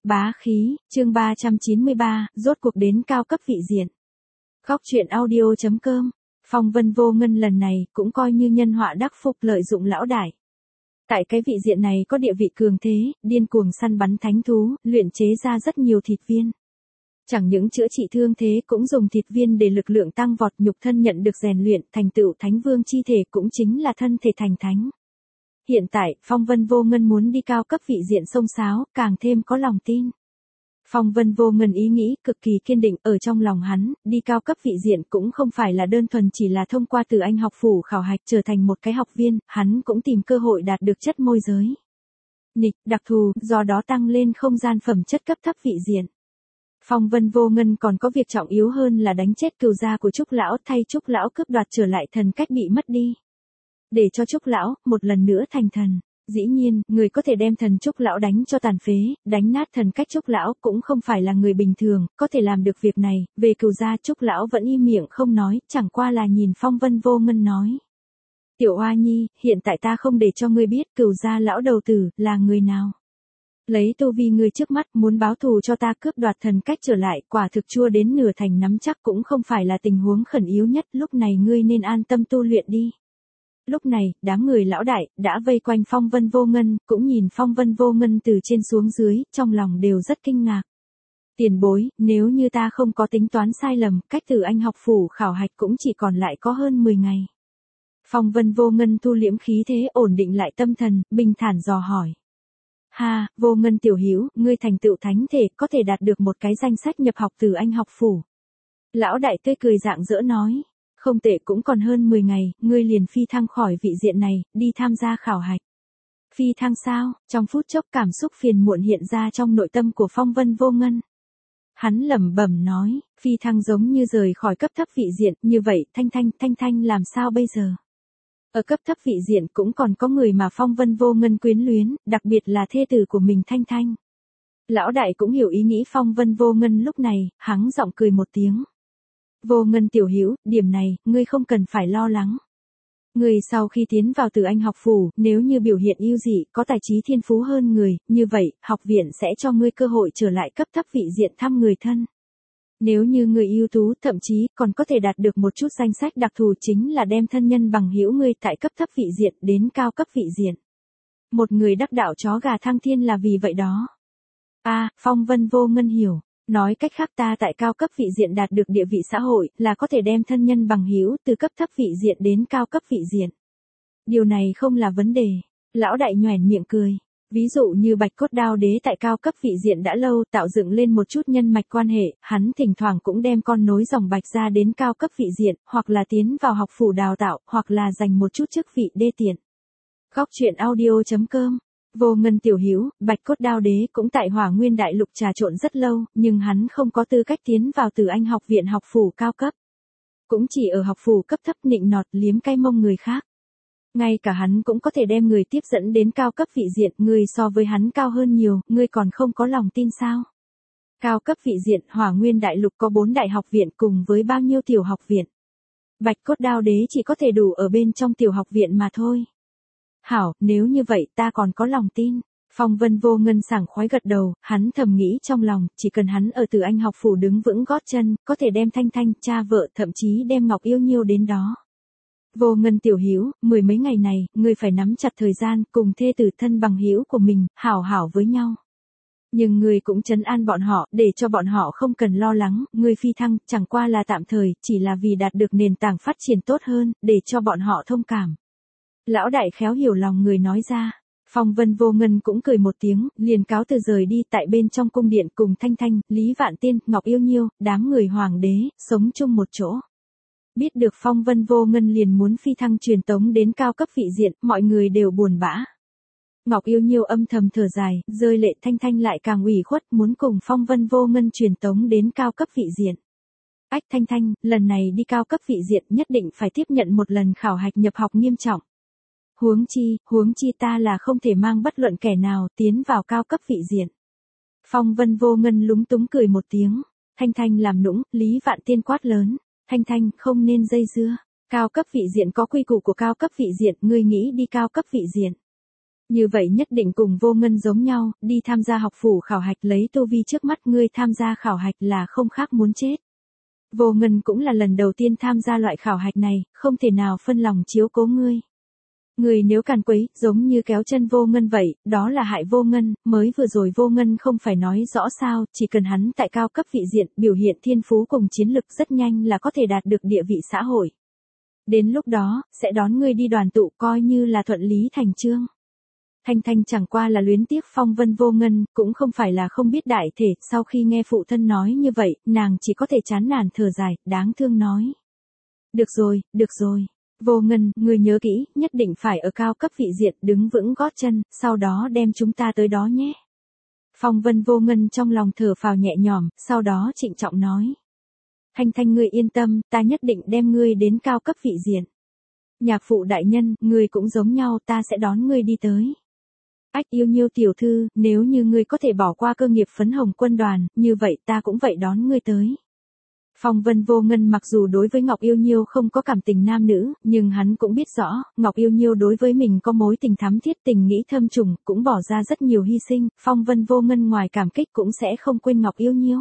Bá khí, chương 393, rốt cuộc đến cao cấp vị diện. Góc truyện audio.com, Phong Vân Vô Ngân lần này cũng coi như nhân họa đắc phúc lợi dụng lão đại. Tại cái vị diện này có địa vị cường thế, điên cuồng săn bắn thánh thú, luyện chế ra rất nhiều thịt viên. Chẳng những chữa trị thương thế cũng dùng thịt viên để lực lượng tăng vọt, nhục thân nhận được rèn luyện, thành tựu thánh vương chi thể cũng chính là thân thể thành thánh. Hiện tại, Phong Vân Vô Ngân muốn đi cao cấp vị diện xông xáo, càng thêm có lòng tin. Phong Vân Vô Ngân ý nghĩ cực kỳ kiên định ở trong lòng hắn, đi cao cấp vị diện cũng không phải là đơn thuần chỉ là thông qua từ Anh học phủ khảo hạch trở thành một cái học viên, hắn cũng tìm cơ hội đạt được chất môi giới. Đặc thù, do đó tăng lên không gian phẩm chất cấp thấp vị diện. Phong Vân Vô Ngân còn có việc trọng yếu hơn là đánh chết cừu gia của Trúc Lão, thay Trúc Lão cướp đoạt trở lại thần cách bị mất đi. Để cho Trúc Lão, một lần nữa thành thần. Dĩ nhiên, người có thể đem thần Trúc Lão đánh cho tàn phế, đánh nát thần cách Trúc Lão cũng không phải là người bình thường, có thể làm được việc này, về cừu gia Trúc Lão vẫn im miệng không nói, chẳng qua là nhìn Phong Vân Vô Ngân nói. Tiểu Hoa Nhi, hiện tại ta không để cho ngươi biết cừu gia lão đầu tử, là người nào. Lấy tu vi ngươi trước mắt muốn báo thù cho ta cướp đoạt thần cách trở lại, quả thực chua đến nửa thành nắm chắc cũng không phải là tình huống khẩn yếu nhất, lúc này ngươi nên an tâm tu luyện đi. Lúc này, đám người lão đại, đã vây quanh Phong Vân Vô Ngân, cũng nhìn Phong Vân Vô Ngân từ trên xuống dưới, trong lòng đều rất kinh ngạc. Tiền bối, nếu như ta không có tính toán sai lầm, cách từ Anh học phủ khảo hạch cũng chỉ còn lại có hơn 10 ngày. Phong Vân Vô Ngân thu liễm khí thế ổn định lại tâm thần, bình thản dò hỏi. Ha, Vô Ngân tiểu hữu, ngươi thành tựu thánh thể, có thể đạt được một cái danh sách nhập học từ Anh học phủ. Lão đại tươi cười rạng rỡ nói. Không tệ, cũng còn hơn 10 ngày, ngươi liền phi thăng khỏi vị diện này, đi tham gia khảo hạch. Phi thăng sao? Trong phút chốc cảm xúc phiền muộn hiện ra trong nội tâm của Phong Vân Vô Ngân. Hắn lẩm bẩm nói, phi thăng giống như rời khỏi cấp thấp vị diện, như vậy, Thanh Thanh làm sao bây giờ? Ở cấp thấp vị diện cũng còn có người mà Phong Vân Vô Ngân quyến luyến, đặc biệt là thê tử của mình Thanh Thanh. Lão đại cũng hiểu ý nghĩ Phong Vân Vô Ngân lúc này, hắn giọng cười một tiếng. Vô Ngân tiểu hữu, điểm này, ngươi không cần phải lo lắng. Ngươi sau khi tiến vào từ Anh học phủ, nếu như biểu hiện ưu dị, có tài trí thiên phú hơn người, như vậy, học viện sẽ cho ngươi cơ hội trở lại cấp thấp vị diện thăm người thân. Nếu như người ưu tú, thậm chí, còn có thể đạt được một chút danh sách đặc thù chính là đem thân nhân bằng hữu ngươi tại cấp thấp vị diện đến cao cấp vị diện. Một người đắc đạo chó gà thăng thiên là vì vậy đó. Phong Vân Vô Ngân hiểu. Nói cách khác ta tại cao cấp vị diện đạt được địa vị xã hội là có thể đem thân nhân bằng hữu từ cấp thấp vị diện đến cao cấp vị diện. Điều này không là vấn đề. Lão đại nhoẻn miệng cười. Ví dụ như Bạch Cốt Đao Đế tại cao cấp vị diện đã lâu tạo dựng lên một chút nhân mạch quan hệ, hắn thỉnh thoảng cũng đem con nối dòng Bạch ra đến cao cấp vị diện, hoặc là tiến vào học phủ đào tạo, hoặc là dành một chút chức vị đê tiện. Góc truyện audio.com. Vô Ngân tiểu hữu, Bạch Cốt Đao Đế cũng tại Hỏa Nguyên Đại Lục trà trộn rất lâu, nhưng hắn không có tư cách tiến vào từ Anh học viện học phủ cao cấp. Cũng chỉ ở học phủ cấp thấp nịnh nọt liếm cái mông người khác. Ngay cả hắn cũng có thể đem người tiếp dẫn đến cao cấp vị diện, người so với hắn cao hơn nhiều, ngươi còn không có lòng tin sao? Cao cấp vị diện Hỏa Nguyên Đại Lục có 4 đại học viện cùng với bao nhiêu tiểu học viện. Bạch Cốt Đao Đế chỉ có thể đủ ở bên trong tiểu học viện mà thôi. Hảo, nếu như vậy ta còn có lòng tin. Phong Vân Vô Ngân sảng khoái gật đầu, hắn thầm nghĩ trong lòng, chỉ cần hắn ở từ Anh học phủ đứng vững gót chân, có thể đem Thanh Thanh, cha vợ, thậm chí đem Ngọc Yêu Nhiêu đến đó. Vô Ngân tiểu hữu, 10 mấy ngày này, ngươi phải nắm chặt thời gian, cùng thê tử thân bằng hữu của mình, hảo hảo với nhau. Nhưng ngươi cũng trấn an bọn họ, để cho bọn họ không cần lo lắng, ngươi phi thăng, chẳng qua là tạm thời, chỉ là vì đạt được nền tảng phát triển tốt hơn, để cho bọn họ thông cảm. Lão đại khéo hiểu lòng người nói ra. Phong Vân Vô Ngân cũng cười một tiếng, liền cáo từ rời đi tại bên trong cung điện cùng Thanh Thanh, Lý Vạn Tiên, Ngọc Yêu Nhiêu, đám người hoàng đế, sống chung một chỗ. Biết được Phong Vân Vô Ngân liền muốn phi thăng truyền tống đến cao cấp vị diện, mọi người đều buồn bã. Ngọc Yêu Nhiêu âm thầm thở dài, rơi lệ, Thanh Thanh lại càng ủy khuất muốn cùng Phong Vân Vô Ngân truyền tống đến cao cấp vị diện. Thanh Thanh, lần này đi cao cấp vị diện nhất định phải tiếp nhận một lần khảo hạch nhập học nghiêm trọng. Huống chi ta là không thể mang bất luận kẻ nào tiến vào cao cấp vị diện. Phong Vân Vô Ngân lúng túng cười một tiếng. Thanh Thanh làm nũng, Lý Vạn Tiên quát lớn. Thanh Thanh, không nên dây dưa. Cao cấp vị diện có quy củ của cao cấp vị diện, ngươi nghĩ đi cao cấp vị diện. Như vậy nhất định cùng Vô Ngân giống nhau, đi tham gia học phủ khảo hạch lấy tu vi trước mắt ngươi tham gia khảo hạch là không khác muốn chết. Vô Ngân cũng là lần đầu tiên tham gia loại khảo hạch này, không thể nào phân lòng chiếu cố ngươi. Người nếu càn quấy, giống như kéo chân Vô Ngân vậy, đó là hại Vô Ngân, mới vừa rồi Vô Ngân không phải nói rõ sao, chỉ cần hắn tại cao cấp vị diện, biểu hiện thiên phú cùng chiến lực rất nhanh là có thể đạt được địa vị xã hội. Đến lúc đó, sẽ đón ngươi đi đoàn tụ coi như là thuận lý thành chương. Thanh Thanh chẳng qua là luyến tiếc Phong Vân Vô Ngân, cũng không phải là không biết đại thể, sau khi nghe phụ thân nói như vậy, nàng chỉ có thể chán nản thở dài, đáng thương nói. Được rồi, Vô Ngân, ngươi nhớ kỹ, nhất định phải ở cao cấp vị diện đứng vững gót chân, sau đó đem chúng ta tới đó nhé. Phong Vân Vô Ngân trong lòng thở phào nhẹ nhõm, sau đó trịnh trọng nói. Thanh Thanh ngươi yên tâm, ta nhất định đem ngươi đến cao cấp vị diện. Nhạc phụ đại nhân, ngươi cũng giống nhau, ta sẽ đón ngươi đi tới. Ách Yêu Nhiêu tiểu thư, nếu như ngươi có thể bỏ qua cơ nghiệp phấn hồng quân đoàn, như vậy ta cũng vậy đón ngươi tới. Phong Vân Vô Ngân mặc dù đối với Ngọc Yêu Nhiêu không có cảm tình nam nữ, nhưng hắn cũng biết rõ, Ngọc Yêu Nhiêu đối với mình có mối tình thắm thiết tình nghĩ thâm trùng, cũng bỏ ra rất nhiều hy sinh, Phong Vân Vô Ngân ngoài cảm kích cũng sẽ không quên Ngọc Yêu Nhiêu.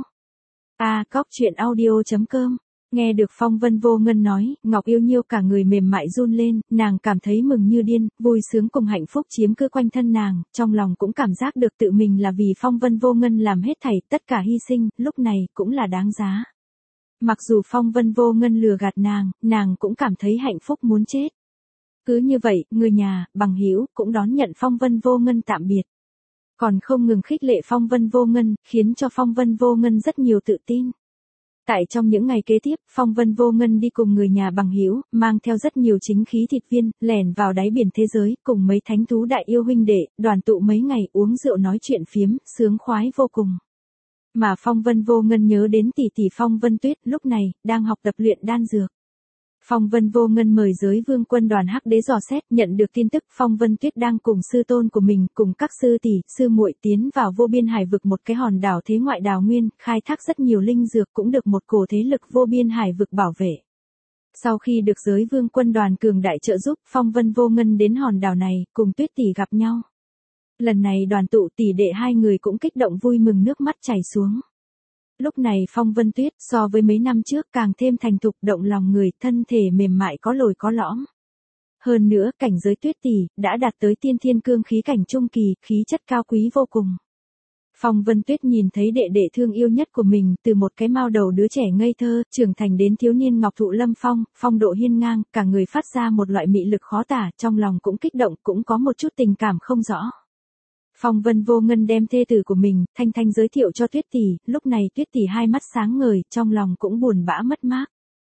Cóc truyện audio.com. Nghe được Phong Vân Vô Ngân nói, Ngọc Yêu Nhiêu cả người mềm mại run lên, nàng cảm thấy mừng như điên, vui sướng cùng hạnh phúc chiếm cứ quanh thân nàng, trong lòng cũng cảm giác được tự mình là vì Phong Vân Vô Ngân làm hết thảy, tất cả hy sinh, lúc này cũng là đáng giá. Mặc dù Phong Vân Vô Ngân lừa gạt nàng cũng cảm thấy hạnh phúc muốn chết. Cứ như vậy, người nhà, bằng hữu cũng đón nhận Phong Vân Vô Ngân tạm biệt. Còn không ngừng khích lệ Phong Vân Vô Ngân, khiến cho Phong Vân Vô Ngân rất nhiều tự tin. Tại trong những ngày kế tiếp, Phong Vân Vô Ngân đi cùng người nhà bằng hữu, mang theo rất nhiều chính khí thịt viên, lẻn vào đáy biển thế giới, cùng mấy thánh thú đại yêu huynh đệ, đoàn tụ mấy ngày uống rượu nói chuyện phiếm, sướng khoái vô cùng. Mà Phong Vân Vô Ngân nhớ đến tỷ tỷ Phong Vân Tuyết, lúc này, đang học tập luyện đan dược. Phong Vân Vô Ngân mời giới vương quân đoàn Hắc Đế dò xét, nhận được tin tức Phong Vân Tuyết đang cùng sư tôn của mình, cùng các sư tỷ, sư muội tiến vào vô biên hải vực một cái hòn đảo thế ngoại đào nguyên, khai thác rất nhiều linh dược cũng được một cổ thế lực vô biên hải vực bảo vệ. Sau khi được giới vương quân đoàn cường đại trợ giúp, Phong Vân Vô Ngân đến hòn đảo này, cùng Tuyết tỷ gặp nhau. Lần này đoàn tụ tỷ đệ hai người cũng kích động vui mừng nước mắt chảy xuống. Lúc này Phong Vân Tuyết so với mấy năm trước càng thêm thành thục động lòng người, thân thể mềm mại có lồi có lõm. Hơn nữa, cảnh giới Tuyết tỷ đã đạt tới tiên thiên cương khí cảnh trung kỳ, khí chất cao quý vô cùng. Phong Vân Tuyết nhìn thấy đệ đệ thương yêu nhất của mình, từ một cái mao đầu đứa trẻ ngây thơ, trưởng thành đến thiếu niên ngọc thụ lâm phong, phong độ hiên ngang, cả người phát ra một loại mị lực khó tả, trong lòng cũng kích động, cũng có một chút tình cảm không rõ. Phong Vân Vô Ngân đem thê tử của mình, Thanh Thanh giới thiệu cho Tuyết tỷ, lúc này Tuyết tỷ hai mắt sáng ngời, trong lòng cũng buồn bã mất mát.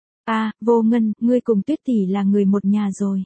Vô Ngân, ngươi cùng Tuyết tỷ là người một nhà rồi.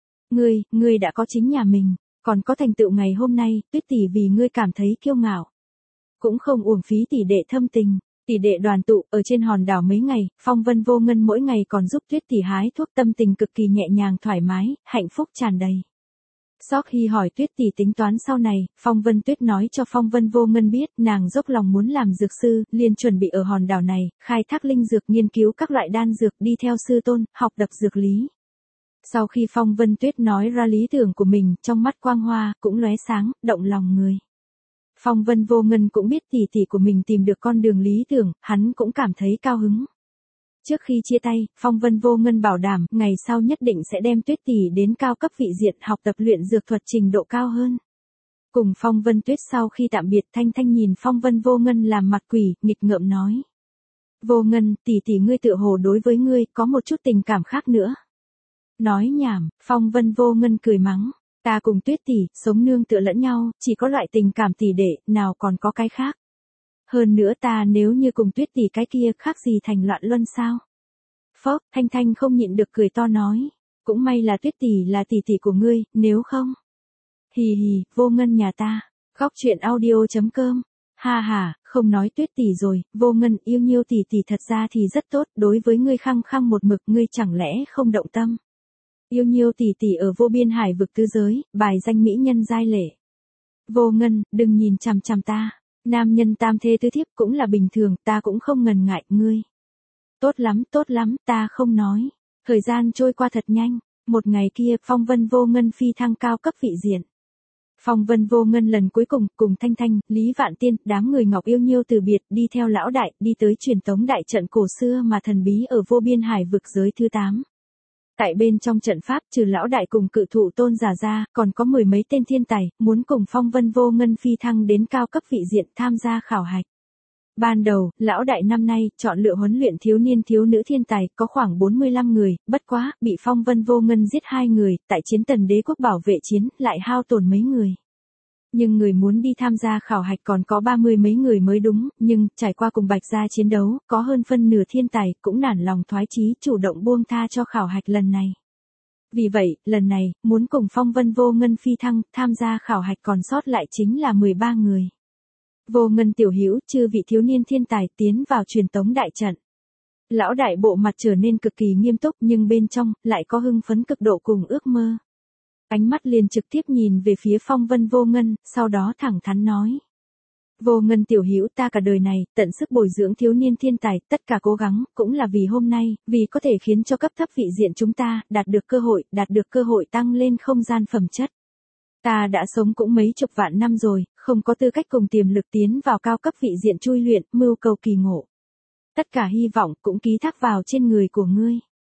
Ngươi đã có chính nhà mình, còn có thành tựu ngày hôm nay, Tuyết tỷ vì ngươi cảm thấy kiêu ngạo. Cũng không uổng phí tỷ đệ thâm tình. Tỷ đệ đoàn tụ ở trên hòn đảo mấy ngày, Phong Vân Vô Ngân mỗi ngày còn giúp Tuyết tỷ hái thuốc, tâm tình cực kỳ nhẹ nhàng thoải mái, hạnh phúc tràn đầy. Sau khi hỏi Tuyết tỷ tính toán sau này, Phong Vân Tuyết nói cho Phong Vân Vô Ngân biết, nàng dốc lòng muốn làm dược sư, liền chuẩn bị ở hòn đảo này, khai thác linh dược, nghiên cứu các loại đan dược, đi theo sư tôn, học tập dược lý. Sau khi Phong Vân Tuyết nói ra lý tưởng của mình, trong mắt quang hoa, cũng lóe sáng, động lòng người. Phong Vân Vô Ngân cũng biết tỷ tỷ của mình tìm được con đường lý tưởng, hắn cũng cảm thấy cao hứng. Trước khi chia tay, Phong Vân Vô Ngân bảo đảm, ngày sau nhất định sẽ đem Tuyết tỷ đến cao cấp vị diện học tập luyện dược thuật trình độ cao hơn. Cùng Phong Vân Tuyết sau khi tạm biệt, Thanh Thanh nhìn Phong Vân Vô Ngân làm mặt quỷ, nghịch ngợm nói. Vô Ngân, tỷ tỷ ngươi tựa hồ đối với ngươi, có một chút tình cảm khác nữa. Nói nhảm, Phong Vân Vô Ngân cười mắng. Ta cùng Tuyết tỷ, sống nương tựa lẫn nhau, chỉ có loại tình cảm tỷ đệ, nào còn có cái khác. Hơn nữa ta nếu như cùng Tuyết tỷ cái kia, khác gì thành loạn luân sao? Phốc, Thanh Thanh không nhịn được cười to nói. Cũng may là Tuyết tỷ là tỷ tỷ của ngươi, nếu không. Hì hì, Vô Ngân nhà ta. Góc truyện audio.com. Ha, không nói Tuyết tỷ rồi, Vô Ngân yêu nhiêu tỷ tỷ thật ra thì rất tốt, đối với ngươi khăng khăng một mực, ngươi chẳng lẽ không động tâm. Yêu nhiêu tỷ tỷ ở vô biên hải vực tứ giới, bài danh mỹ nhân giai lệ. Vô Ngân, đừng nhìn chằm chằm ta. Nam nhân tam thê tứ thiếp cũng là bình thường, ta cũng không ngần ngại, ngươi. Tốt lắm, ta không nói. Thời gian trôi qua thật nhanh, một ngày kia, Phong Vân Vô Ngân phi thăng cao cấp vị diện. Phong Vân Vô Ngân lần cuối cùng Thanh Thanh, Lý Vạn Tiên, đám người Ngọc Yêu Nhiêu từ biệt, đi theo lão đại, đi tới truyền tống đại trận cổ xưa mà thần bí ở vô biên hải vực giới thứ 8. Tại bên trong trận pháp, trừ lão đại cùng cự thụ tôn giả ra, còn có 10 mấy tên thiên tài, muốn cùng Phong Vân Vô Ngân phi thăng đến cao cấp vị diện tham gia khảo hạch. Ban đầu, lão đại năm nay, chọn lựa huấn luyện thiếu niên thiếu nữ thiên tài, có khoảng 45 người, bất quá, bị Phong Vân Vô Ngân giết 2 người, tại chiến Tần Đế quốc bảo vệ chiến, lại hao tổn mấy người. Nhưng người muốn đi tham gia khảo hạch còn có 30 mấy người mới đúng, nhưng, trải qua cùng Bạch Gia chiến đấu, có hơn phân nửa thiên tài, cũng nản lòng thoái chí chủ động buông tha cho khảo hạch lần này. Vì vậy, lần này, muốn cùng Phong Vân Vô Ngân phi thăng, tham gia khảo hạch còn sót lại chính là 13 người. Vô Ngân tiểu hữu, chư vị thiếu niên thiên tài tiến vào truyền tống đại trận. Lão đại bộ mặt trở nên cực kỳ nghiêm túc nhưng bên trong, lại có hưng phấn cực độ cùng ước mơ. Ánh mắt liền trực tiếp nhìn về phía Phong Vân Vô Ngân, sau đó thẳng thắn nói. Vô Ngân tiểu hữu, ta cả đời này, tận sức bồi dưỡng thiếu niên thiên tài, tất cả cố gắng, cũng là vì hôm nay, vì có thể khiến cho cấp thấp vị diện chúng ta, đạt được cơ hội tăng lên không gian phẩm chất. Ta đã sống cũng mấy chục vạn năm rồi, không có tư cách cùng tiềm lực tiến vào cao cấp vị diện chui luyện, mưu cầu kỳ ngộ. Tất cả hy vọng cũng ký thác vào trên người của ngươi.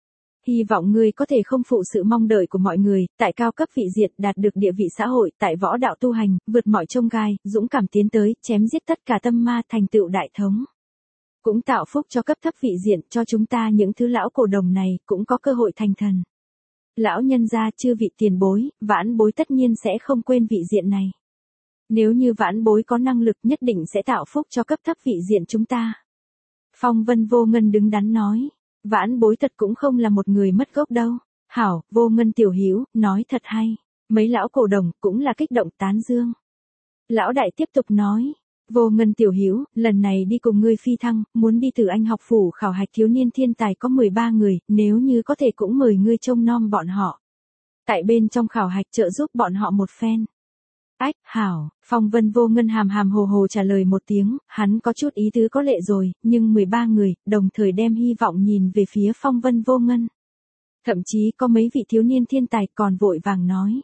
Hy vọng ngươi có thể không phụ sự mong đợi của mọi người, tại cao cấp vị diện đạt được địa vị xã hội, tại võ đạo tu hành, vượt mọi chông gai, dũng cảm tiến tới, chém giết tất cả tâm ma thành tựu đại thống. Cũng tạo phúc cho cấp thấp vị diện, cho chúng ta những thứ lão cổ đồng này, cũng có cơ hội thành thần. Lão nhân gia, chư vị tiền bối, vãn bối tất nhiên sẽ không quên vị diện này. Nếu như vãn bối có năng lực nhất định sẽ tạo phúc cho cấp thấp vị diện chúng ta. Phong Vân Vô Ngân đứng đắn nói. Vãn bối thật cũng không là một người mất gốc đâu. Hảo, Vô Ngân tiểu hữu, nói thật hay. Mấy lão cổ đồng cũng là kích động tán dương. Lão đại tiếp tục nói. Vô Ngân tiểu hữu, lần này đi cùng ngươi phi thăng, muốn đi từ Anh học phủ khảo hạch thiếu niên thiên tài có 13 người, nếu như có thể cũng mời ngươi trông nom bọn họ. Tại bên trong khảo hạch trợ giúp bọn họ một phen. Ách, hảo, Phong Vân Vô Ngân hàm hàm hồ hồ trả lời một tiếng, hắn có chút ý tứ có lệ rồi, nhưng 13 người, đồng thời đem hy vọng nhìn về phía Phong Vân Vô Ngân. Thậm chí có mấy vị thiếu niên thiên tài còn vội vàng nói.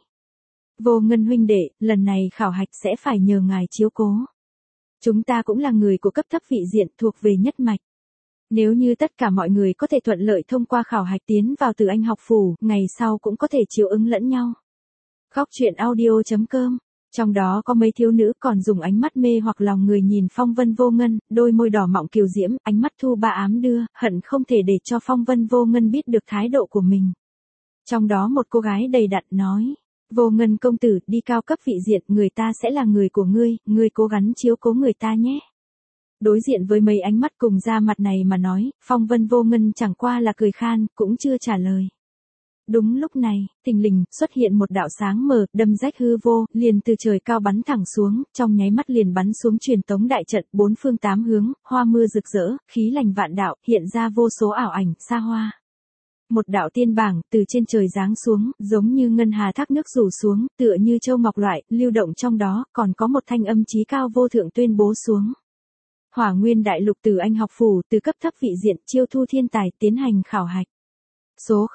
Vô Ngân huynh đệ, lần này khảo hạch sẽ phải nhờ ngài chiếu cố. Chúng ta cũng là người của cấp thấp vị diện thuộc về nhất mạch. Nếu như tất cả mọi người có thể thuận lợi thông qua khảo hạch tiến vào từ Anh học phủ, ngày sau cũng có thể chiếu ứng lẫn nhau. Khóc chuyện audio.com. Trong đó có mấy thiếu nữ còn dùng ánh mắt mê hoặc lòng người nhìn Phong Vân Vô Ngân, đôi môi đỏ mọng kiều diễm, ánh mắt thu ba ám đưa, hận không thể để cho Phong Vân Vô Ngân biết được thái độ của mình. Trong đó một cô gái đầy đặn nói, Vô Ngân công tử, đi cao cấp vị diện, người ta sẽ là người của ngươi cố gắng chiếu cố người ta nhé. Đối diện với mấy ánh mắt cùng da mặt này mà nói, Phong Vân Vô Ngân chẳng qua là cười khan, cũng chưa trả lời. Đúng lúc này, thình lình, xuất hiện một đạo sáng mờ, đâm rách hư vô, liền từ trời cao bắn thẳng xuống, trong nháy mắt liền bắn xuống truyền tống đại trận, 4 phương 8 hướng, hoa mưa rực rỡ, khí lành vạn đạo, hiện ra vô số ảo ảnh, xa hoa. Một đạo tiên bảng, từ trên trời giáng xuống, giống như ngân hà thác nước rủ xuống, tựa như châu ngọc loại, lưu động trong đó, còn có một thanh âm chí cao vô thượng tuyên bố xuống. Hỏa Nguyên Đại Lục từ Anh học phủ, từ cấp thấp vị diện, chiêu thu thiên tài, tiến hành khảo hạch. Số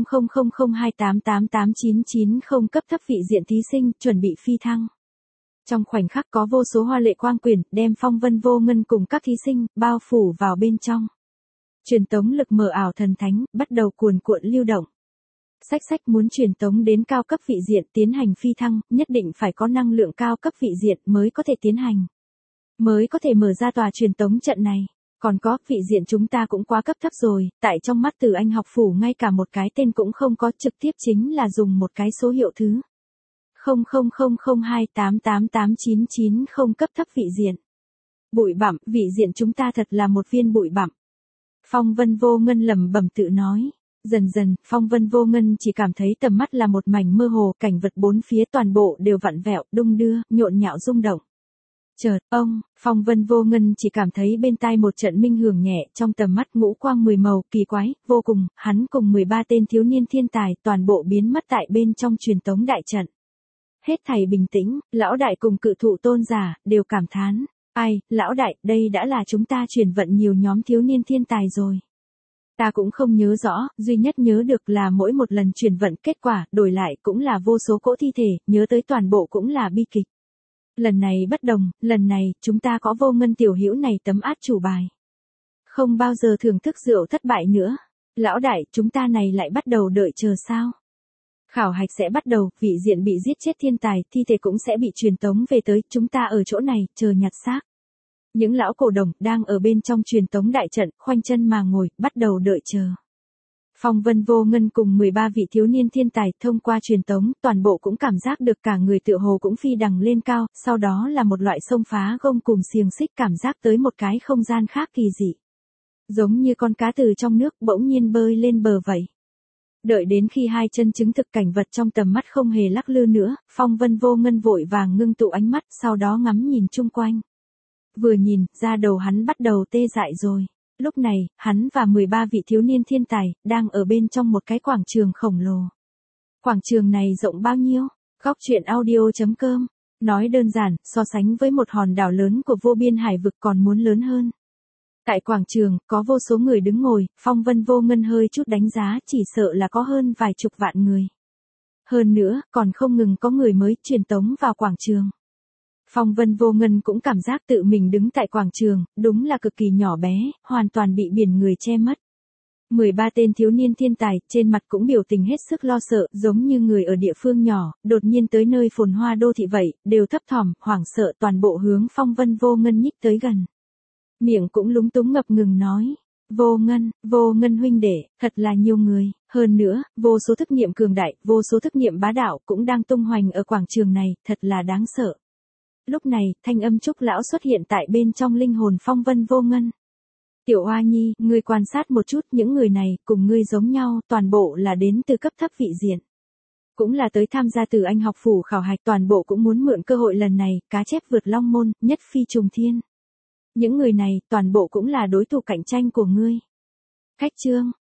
000028889990 cấp thấp vị diện thí sinh, chuẩn bị phi thăng. Trong khoảnh khắc có vô số hoa lệ quang quyển, đem Phong Vân Vô Ngân cùng các thí sinh, bao phủ vào bên trong. Truyền tống lực mờ ảo thần thánh, bắt đầu cuồn cuộn lưu động. Sách muốn truyền tống đến cao cấp vị diện tiến hành phi thăng, nhất định phải có năng lượng cao cấp vị diện mới có thể tiến hành. Mới có thể mở ra tòa truyền tống trận này. Còn có, vị diện chúng ta cũng quá cấp thấp rồi, tại trong mắt từ Anh học phủ ngay cả một cái tên cũng không có, trực tiếp chính là dùng một cái số hiệu thứ. 000028889990 cấp thấp vị diện. Bụi bặm, vị diện chúng ta thật là một viên bụi bặm. Phong Vân Vô Ngân lẩm bẩm tự nói. Dần dần, Phong Vân Vô Ngân chỉ cảm thấy tầm mắt là một mảnh mơ hồ, cảnh vật bốn phía toàn bộ đều vặn vẹo, đung đưa, nhộn nhạo rung động. Chợt, Phong Vân Vô Ngân chỉ cảm thấy bên tai một trận minh hưởng nhẹ, trong tầm mắt ngũ quang 10 màu, kỳ quái, vô cùng, hắn cùng 13 tên thiếu niên thiên tài, toàn bộ biến mất tại bên trong truyền tống đại trận. Hết thảy bình tĩnh, lão đại cùng cự thụ tôn giả, đều cảm thán. Ai, lão đại, đây đã là chúng ta truyền vận nhiều nhóm thiếu niên thiên tài rồi. Ta cũng không nhớ rõ, duy nhất nhớ được là mỗi một lần chuyển vận kết quả, đổi lại cũng là vô số cỗ thi thể, nhớ tới toàn bộ cũng là bi kịch. Lần này bất đồng, lần này, chúng ta có Vô Ngân tiểu hữu này tấm át chủ bài. Không bao giờ thưởng thức rượu thất bại nữa. Lão đại, chúng ta này lại bắt đầu đợi chờ sao? Khảo hạch sẽ bắt đầu, vị diện bị giết chết thiên tài, thi thể cũng sẽ bị truyền tống về tới, chúng ta ở chỗ này, chờ nhặt xác. Những lão cổ đồng, đang ở bên trong truyền tống đại trận, khoanh chân mà ngồi, bắt đầu đợi chờ. Phong Vân Vô Ngân cùng 13 vị thiếu niên thiên tài, thông qua truyền tống, toàn bộ cũng cảm giác được cả người tựa hồ cũng phi đằng lên cao, sau đó là một loại xông phá gông cùng xiềng xích cảm giác tới một cái không gian khác kỳ dị. Giống như con cá từ trong nước bỗng nhiên bơi lên bờ vậy. Đợi đến khi hai chân chứng thực cảnh vật trong tầm mắt không hề lắc lư nữa, Phong Vân Vô Ngân vội vàng ngưng tụ ánh mắt, sau đó ngắm nhìn chung quanh. Vừa nhìn, da đầu hắn bắt đầu tê dại rồi. Lúc này, hắn và 13 vị thiếu niên thiên tài, đang ở bên trong một cái quảng trường khổng lồ. Quảng trường này rộng bao nhiêu? Góc truyện audio.com. Nói đơn giản, so sánh với một hòn đảo lớn của vô biên hải vực còn muốn lớn hơn. Tại quảng trường, có vô số người đứng ngồi, Phong Vân Vô Ngân hơi chút đánh giá, chỉ sợ là có hơn vài chục vạn người. Hơn nữa, còn không ngừng có người mới truyền tống vào quảng trường. Phong Vân Vô Ngân cũng cảm giác tự mình đứng tại quảng trường, đúng là cực kỳ nhỏ bé, hoàn toàn bị biển người che mất. 13 tên thiếu niên thiên tài, trên mặt cũng biểu tình hết sức lo sợ, giống như người ở địa phương nhỏ, đột nhiên tới nơi phồn hoa đô thị vậy, đều thấp thỏm, hoảng sợ toàn bộ hướng Phong Vân Vô Ngân nhích tới gần. Miệng cũng lúng túng ngập ngừng nói. Vô Ngân huynh đệ, thật là nhiều người, hơn nữa, vô số thức niệm cường đại, vô số thức niệm bá đạo cũng đang tung hoành ở quảng trường này, thật là đáng sợ. Lúc này, thanh âm Trúc lão xuất hiện tại bên trong linh hồn Phong Vân Vô Ngân. Tiểu Oa Nhi, ngươi quan sát một chút, những người này, cùng ngươi giống nhau, toàn bộ là đến từ cấp thấp vị diện. Cũng là tới tham gia từ Anh học phủ khảo hạch, toàn bộ cũng muốn mượn cơ hội lần này, cá chép vượt long môn, nhất phi trùng thiên. Những người này, toàn bộ cũng là đối thủ cạnh tranh của ngươi. Khách trương,